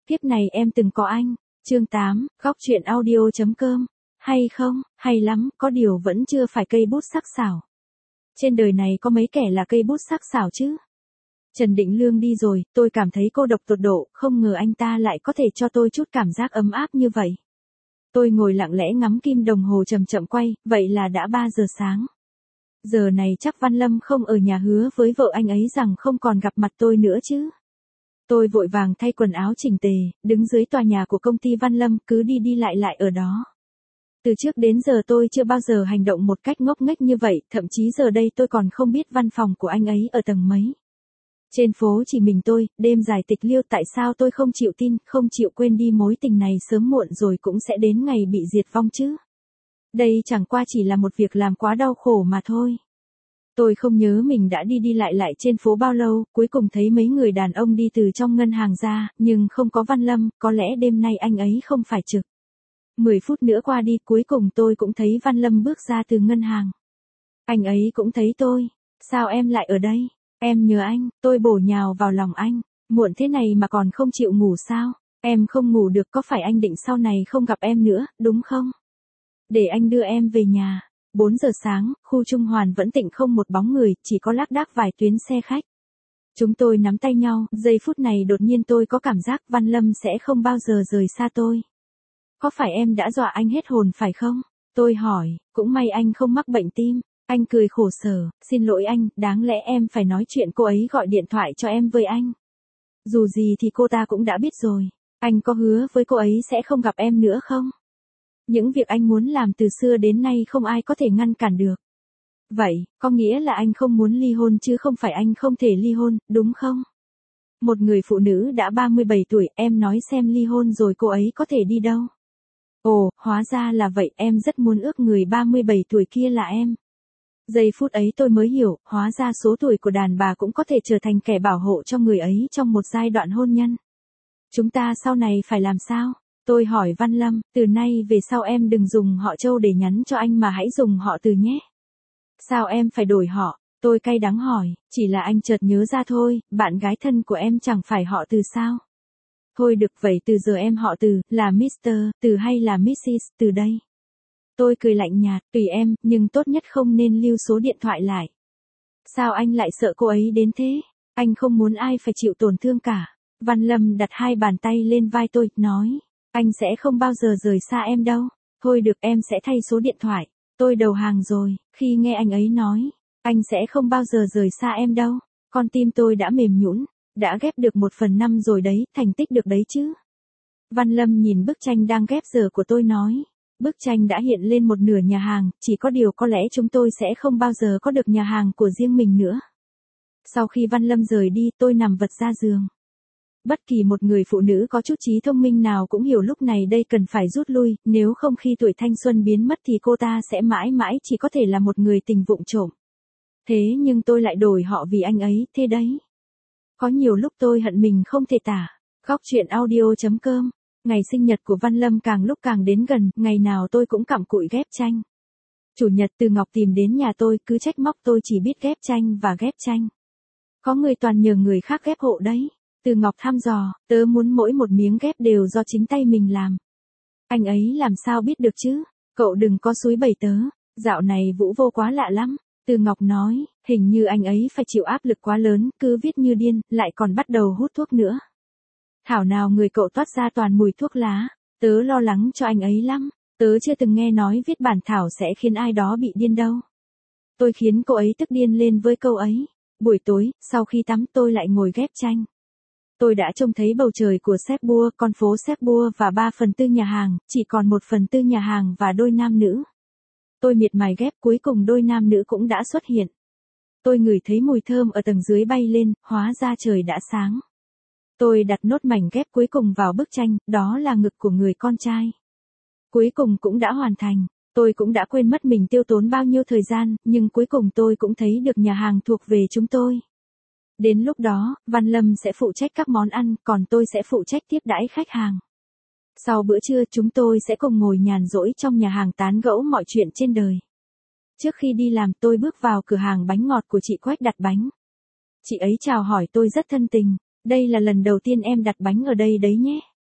Kiếp này em từng có anh. Chương 8, góc truyện audio.com. Hay không, hay lắm, có điều vẫn chưa phải cây bút sắc sảo. Trên đời này có mấy kẻ là cây bút sắc sảo chứ? Trần Định Lương đi rồi, tôi cảm thấy cô độc tột độ, không ngờ anh ta lại có thể cho tôi chút cảm giác ấm áp như vậy. Tôi ngồi lặng lẽ ngắm kim đồng hồ chậm chậm quay, vậy là đã 3 giờ sáng. Giờ này chắc Văn Lâm không ở nhà hứa với vợ anh ấy rằng không còn gặp mặt tôi nữa chứ. Tôi vội vàng thay quần áo chỉnh tề, đứng dưới tòa nhà của công ty Văn Lâm, cứ đi đi lại lại ở đó. Từ trước đến giờ tôi chưa bao giờ hành động một cách ngốc nghếch như vậy, thậm chí giờ đây tôi còn không biết văn phòng của anh ấy ở tầng mấy. Trên phố chỉ mình tôi, đêm dài tịch liêu, tại sao tôi không chịu tin, không chịu quên đi mối tình này sớm muộn rồi cũng sẽ đến ngày bị diệt vong chứ. Đây chẳng qua chỉ là một việc làm quá đau khổ mà thôi. Tôi không nhớ mình đã đi đi lại lại trên phố bao lâu, cuối cùng thấy mấy người đàn ông đi từ trong ngân hàng ra, nhưng không có Văn Lâm, có lẽ đêm nay anh ấy không phải trực. 10 phút nữa qua đi, cuối cùng tôi cũng thấy Văn Lâm bước ra từ ngân hàng. Anh ấy cũng thấy tôi. Sao em lại ở đây? Em nhớ anh, tôi bổ nhào vào lòng anh. Muộn thế này mà còn không chịu ngủ sao? Em không ngủ được, có phải anh định sau này không gặp em nữa, đúng không? Để anh đưa em về nhà. 4 giờ sáng, khu Trung Hoàn vẫn tĩnh không một bóng người, chỉ có lác đác vài tuyến xe khách. Chúng tôi nắm tay nhau, giây phút này đột nhiên tôi có cảm giác Văn Lâm sẽ không bao giờ rời xa tôi. Có phải em đã dọa anh hết hồn phải không? Tôi hỏi, cũng may anh không mắc bệnh tim. Anh cười khổ sở, xin lỗi anh, đáng lẽ em phải nói chuyện cô ấy gọi điện thoại cho em với anh. Dù gì thì cô ta cũng đã biết rồi. Anh có hứa với cô ấy sẽ không gặp em nữa không? Những việc anh muốn làm từ xưa đến nay không ai có thể ngăn cản được. Vậy, có nghĩa là anh không muốn ly hôn chứ không phải anh không thể ly hôn, đúng không? Một người phụ nữ đã 37 tuổi, em nói xem ly hôn rồi cô ấy có thể đi đâu? Ồ, hóa ra là vậy, em rất muốn ước người 37 tuổi kia là em. Giây phút ấy tôi mới hiểu, hóa ra số tuổi của đàn bà cũng có thể trở thành kẻ bảo hộ cho người ấy trong một giai đoạn hôn nhân. Chúng ta sau này phải làm sao? Tôi hỏi Văn Lâm, từ nay về sau em đừng dùng họ Châu để nhắn cho anh mà hãy dùng họ Từ nhé. Sao em phải đổi họ? Tôi cay đắng hỏi, chỉ là anh chợt nhớ ra thôi, bạn gái thân của em chẳng phải họ Từ sao? Thôi được vậy từ giờ em họ Từ, là Mr. Từ hay là Mrs. Từ đây? Tôi cười lạnh nhạt, tùy em, nhưng tốt nhất không nên lưu số điện thoại lại. Sao anh lại sợ cô ấy đến thế? Anh không muốn ai phải chịu tổn thương cả. Văn Lâm đặt hai bàn tay lên vai tôi, nói, anh sẽ không bao giờ rời xa em đâu. Thôi được, em sẽ thay số điện thoại. Tôi đầu hàng rồi, khi nghe anh ấy nói, anh sẽ không bao giờ rời xa em đâu. Con tim tôi đã mềm nhũn, đã ghép được 1/5 rồi đấy, thành tích được đấy chứ. Văn Lâm nhìn bức tranh đang ghép giờ của tôi nói. Bức tranh đã hiện lên một nửa nhà hàng, chỉ có điều có lẽ chúng tôi sẽ không bao giờ có được nhà hàng của riêng mình nữa. Sau khi Văn Lâm rời đi, tôi nằm vật ra giường. Bất kỳ một người phụ nữ có chút trí thông minh nào cũng hiểu lúc này đây cần phải rút lui, nếu không khi tuổi thanh xuân biến mất thì cô ta sẽ mãi mãi chỉ có thể là một người tình vụng trộm. Thế nhưng tôi lại đổi họ vì anh ấy, thế đấy. Có nhiều lúc tôi hận mình không thể tả. Góc truyện audio.com. Ngày sinh nhật của Văn Lâm càng lúc càng đến gần, ngày nào tôi cũng cặm cụi ghép tranh. Chủ nhật Từ Ngọc tìm đến nhà tôi, cứ trách móc tôi chỉ biết ghép tranh và ghép tranh. Có người toàn nhờ người khác ghép hộ đấy. Từ Ngọc thăm dò, tớ muốn mỗi một miếng ghép đều do chính tay mình làm. Anh ấy làm sao biết được chứ? Cậu đừng có xúi bẩy tớ, dạo này Vũ Vô quá lạ lắm. Từ Ngọc nói, hình như anh ấy phải chịu áp lực quá lớn, cứ viết như điên, lại còn bắt đầu hút thuốc nữa. Thảo nào người cậu toát ra toàn mùi thuốc lá, tớ lo lắng cho anh ấy lắm, tớ chưa từng nghe nói viết bản thảo sẽ khiến ai đó bị điên đâu. Tôi khiến cô ấy tức điên lên với câu ấy. Buổi tối, sau khi tắm tôi lại ngồi ghép tranh. Tôi đã trông thấy bầu trời của Cherbourg, con phố Cherbourg và 3/4 nhà hàng, chỉ còn 1/4 nhà hàng và đôi nam nữ. Tôi miệt mài ghép, cuối cùng đôi nam nữ cũng đã xuất hiện. Tôi ngửi thấy mùi thơm ở tầng dưới bay lên, hóa ra trời đã sáng. Tôi đặt nốt mảnh ghép cuối cùng vào bức tranh, đó là ngực của người con trai. Cuối cùng cũng đã hoàn thành, tôi cũng đã quên mất mình tiêu tốn bao nhiêu thời gian, nhưng cuối cùng tôi cũng thấy được nhà hàng thuộc về chúng tôi. Đến lúc đó, Văn Lâm sẽ phụ trách các món ăn, còn tôi sẽ phụ trách tiếp đãi khách hàng. Sau bữa trưa chúng tôi sẽ cùng ngồi nhàn rỗi trong nhà hàng tán gẫu mọi chuyện trên đời. Trước khi đi làm tôi bước vào cửa hàng bánh ngọt của chị Quách đặt bánh. Chị ấy chào hỏi tôi rất thân tình. Đây là lần đầu tiên em đặt bánh ở đây đấy nhé.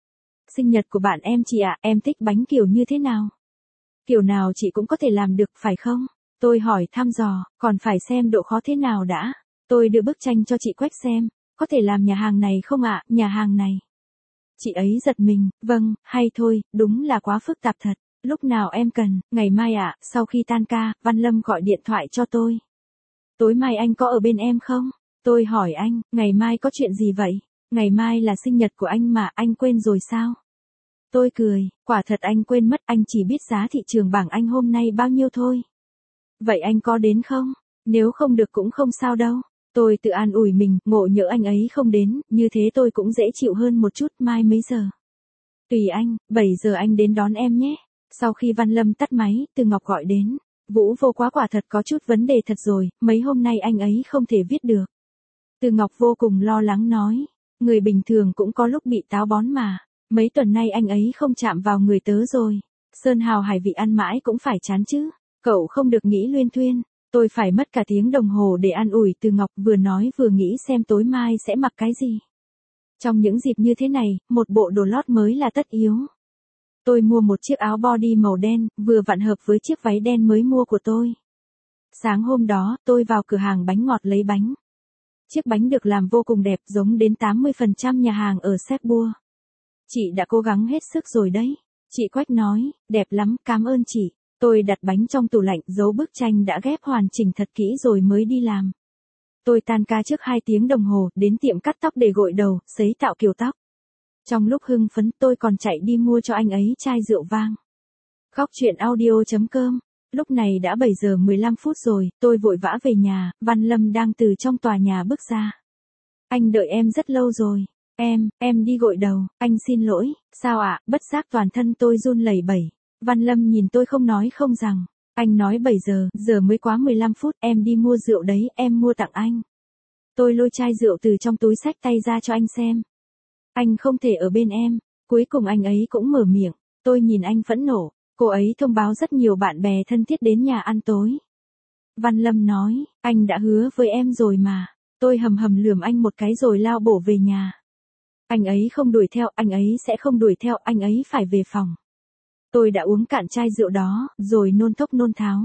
Sinh nhật của bạn em chị ạ, em thích bánh kiểu như thế nào? Kiểu nào chị cũng có thể làm được, phải không? Tôi hỏi thăm dò, còn phải xem độ khó thế nào đã. Tôi đưa bức tranh cho chị quét xem, có thể làm nhà hàng này không ạ, nhà hàng này. Chị ấy giật mình, vâng, hay thôi, đúng là quá phức tạp thật. Lúc nào em cần, ngày mai ạ, sau khi tan ca, Văn Lâm gọi điện thoại cho tôi. Tối mai anh có ở bên em không? Tôi hỏi anh, ngày mai có chuyện gì vậy? Ngày mai là sinh nhật của anh mà, anh quên rồi sao? Tôi cười, quả thật anh quên mất, anh chỉ biết giá thị trường bảng Anh hôm nay bao nhiêu thôi. Vậy anh có đến không? Nếu không được cũng không sao đâu. Tôi tự an ủi mình, ngộ nhỡ anh ấy không đến, như thế tôi cũng dễ chịu hơn một chút, mai mấy giờ? Tùy anh, 7 giờ anh đến đón em nhé. Sau khi Văn Lâm tắt máy, Từ Ngọc gọi đến. Vũ Vô quá quả thật có chút vấn đề thật rồi, mấy hôm nay anh ấy không thể viết được. Từ Ngọc vô cùng lo lắng nói, người bình thường cũng có lúc bị táo bón mà. Mấy tuần nay anh ấy không chạm vào người tớ rồi. Sơn hào hải vị ăn mãi cũng phải chán chứ. Cậu không được nghĩ luyên thuyên. Tôi phải mất cả tiếng đồng hồ để an ủi Từ Ngọc, vừa nói vừa nghĩ xem tối mai sẽ mặc cái gì. Trong những dịp như thế này, một bộ đồ lót mới là tất yếu. Tôi mua một chiếc áo body màu đen, vừa vặn hợp với chiếc váy đen mới mua của tôi. Sáng hôm đó, tôi vào cửa hàng bánh ngọt lấy bánh. Chiếc bánh được làm vô cùng đẹp, giống đến 80% nhà hàng ở Sépua. Chị đã cố gắng hết sức rồi đấy. Chị Quách nói, đẹp lắm, cảm ơn chị. Tôi đặt bánh trong tủ lạnh, giấu bức tranh đã ghép hoàn chỉnh thật kỹ rồi mới đi làm. Tôi tan ca trước 2 tiếng đồng hồ, đến tiệm cắt tóc để gội đầu, sấy tạo kiểu tóc. Trong lúc hưng phấn, tôi còn chạy đi mua cho anh ấy chai rượu vang. Khóc chuyện audio.com. Lúc này đã 7 giờ 15 phút rồi, tôi vội vã về nhà, Văn Lâm đang từ trong tòa nhà bước ra. Anh đợi em rất lâu rồi. Em đi gội đầu, anh xin lỗi, sao ạ, bất giác toàn thân tôi run lẩy bẩy. Văn Lâm nhìn tôi không nói không rằng. Anh nói 7 giờ, giờ mới quá 15 phút, em đi mua rượu đấy, em mua tặng anh. Tôi lôi chai rượu từ trong túi xách tay ra cho anh xem. Anh không thể ở bên em. Cuối cùng anh ấy cũng mở miệng. Tôi nhìn anh phẫn nộ. Cô ấy thông báo rất nhiều bạn bè thân thiết đến nhà ăn tối. Văn Lâm nói, anh đã hứa với em rồi mà. Tôi hầm hầm lườm anh một cái rồi lao bổ về nhà. Anh ấy không đuổi theo, anh ấy sẽ không đuổi theo, anh ấy phải về phòng. Tôi đã uống cạn chai rượu đó, rồi nôn thốc nôn tháo.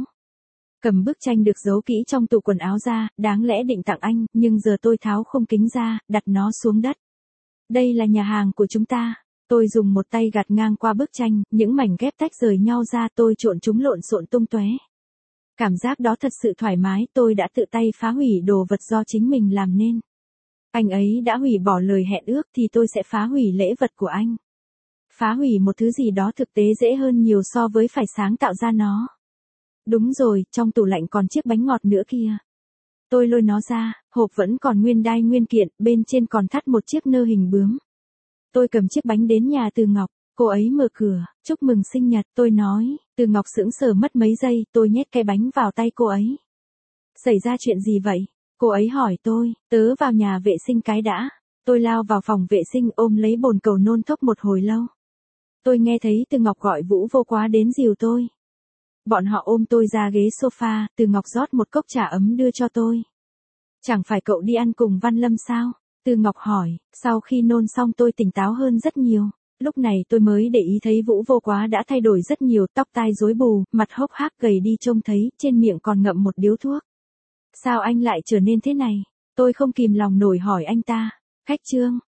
Cầm bức tranh được giấu kỹ trong tủ quần áo ra, đáng lẽ định tặng anh, nhưng giờ tôi tháo khung kính ra, đặt nó xuống đất. Đây là nhà hàng của chúng ta. Tôi dùng một tay gạt ngang qua bức tranh, những mảnh ghép tách rời nhau ra, tôi trộn chúng lộn xộn tung tóe. Cảm giác đó thật sự thoải mái, tôi đã tự tay phá hủy đồ vật do chính mình làm nên. Anh ấy đã hủy bỏ lời hẹn ước thì tôi sẽ phá hủy lễ vật của anh. Phá hủy một thứ gì đó thực tế dễ hơn nhiều so với phải sáng tạo ra nó. Đúng rồi, trong tủ lạnh còn chiếc bánh ngọt nữa kìa. Tôi lôi nó ra, hộp vẫn còn nguyên đai nguyên kiện, bên trên còn thắt một chiếc nơ hình bướm. Tôi cầm chiếc bánh đến nhà Từ Ngọc, cô ấy mở cửa, chúc mừng sinh nhật, tôi nói. Từ Ngọc sững sờ mất mấy giây, tôi nhét cái bánh vào tay cô ấy. Xảy ra chuyện gì vậy? Cô ấy hỏi tôi, tớ vào nhà vệ sinh cái đã. Tôi lao vào phòng vệ sinh ôm lấy bồn cầu nôn thốc một hồi lâu. Tôi nghe thấy Từ Ngọc gọi Vũ Vô Quá đến dìu tôi. Bọn họ ôm tôi ra ghế sofa, Từ Ngọc rót một cốc trà ấm đưa cho tôi. Chẳng phải cậu đi ăn cùng Văn Lâm sao? Từ Ngọc hỏi, sau khi nôn xong tôi tỉnh táo hơn rất nhiều. Lúc này tôi mới để ý thấy Vũ Vô Quá đã thay đổi rất nhiều, tóc tai rối bù, mặt hốc hác gầy đi trông thấy, trên miệng còn ngậm một điếu thuốc. Sao anh lại trở nên thế này? Tôi không kìm lòng nổi hỏi anh ta. Khách Trương,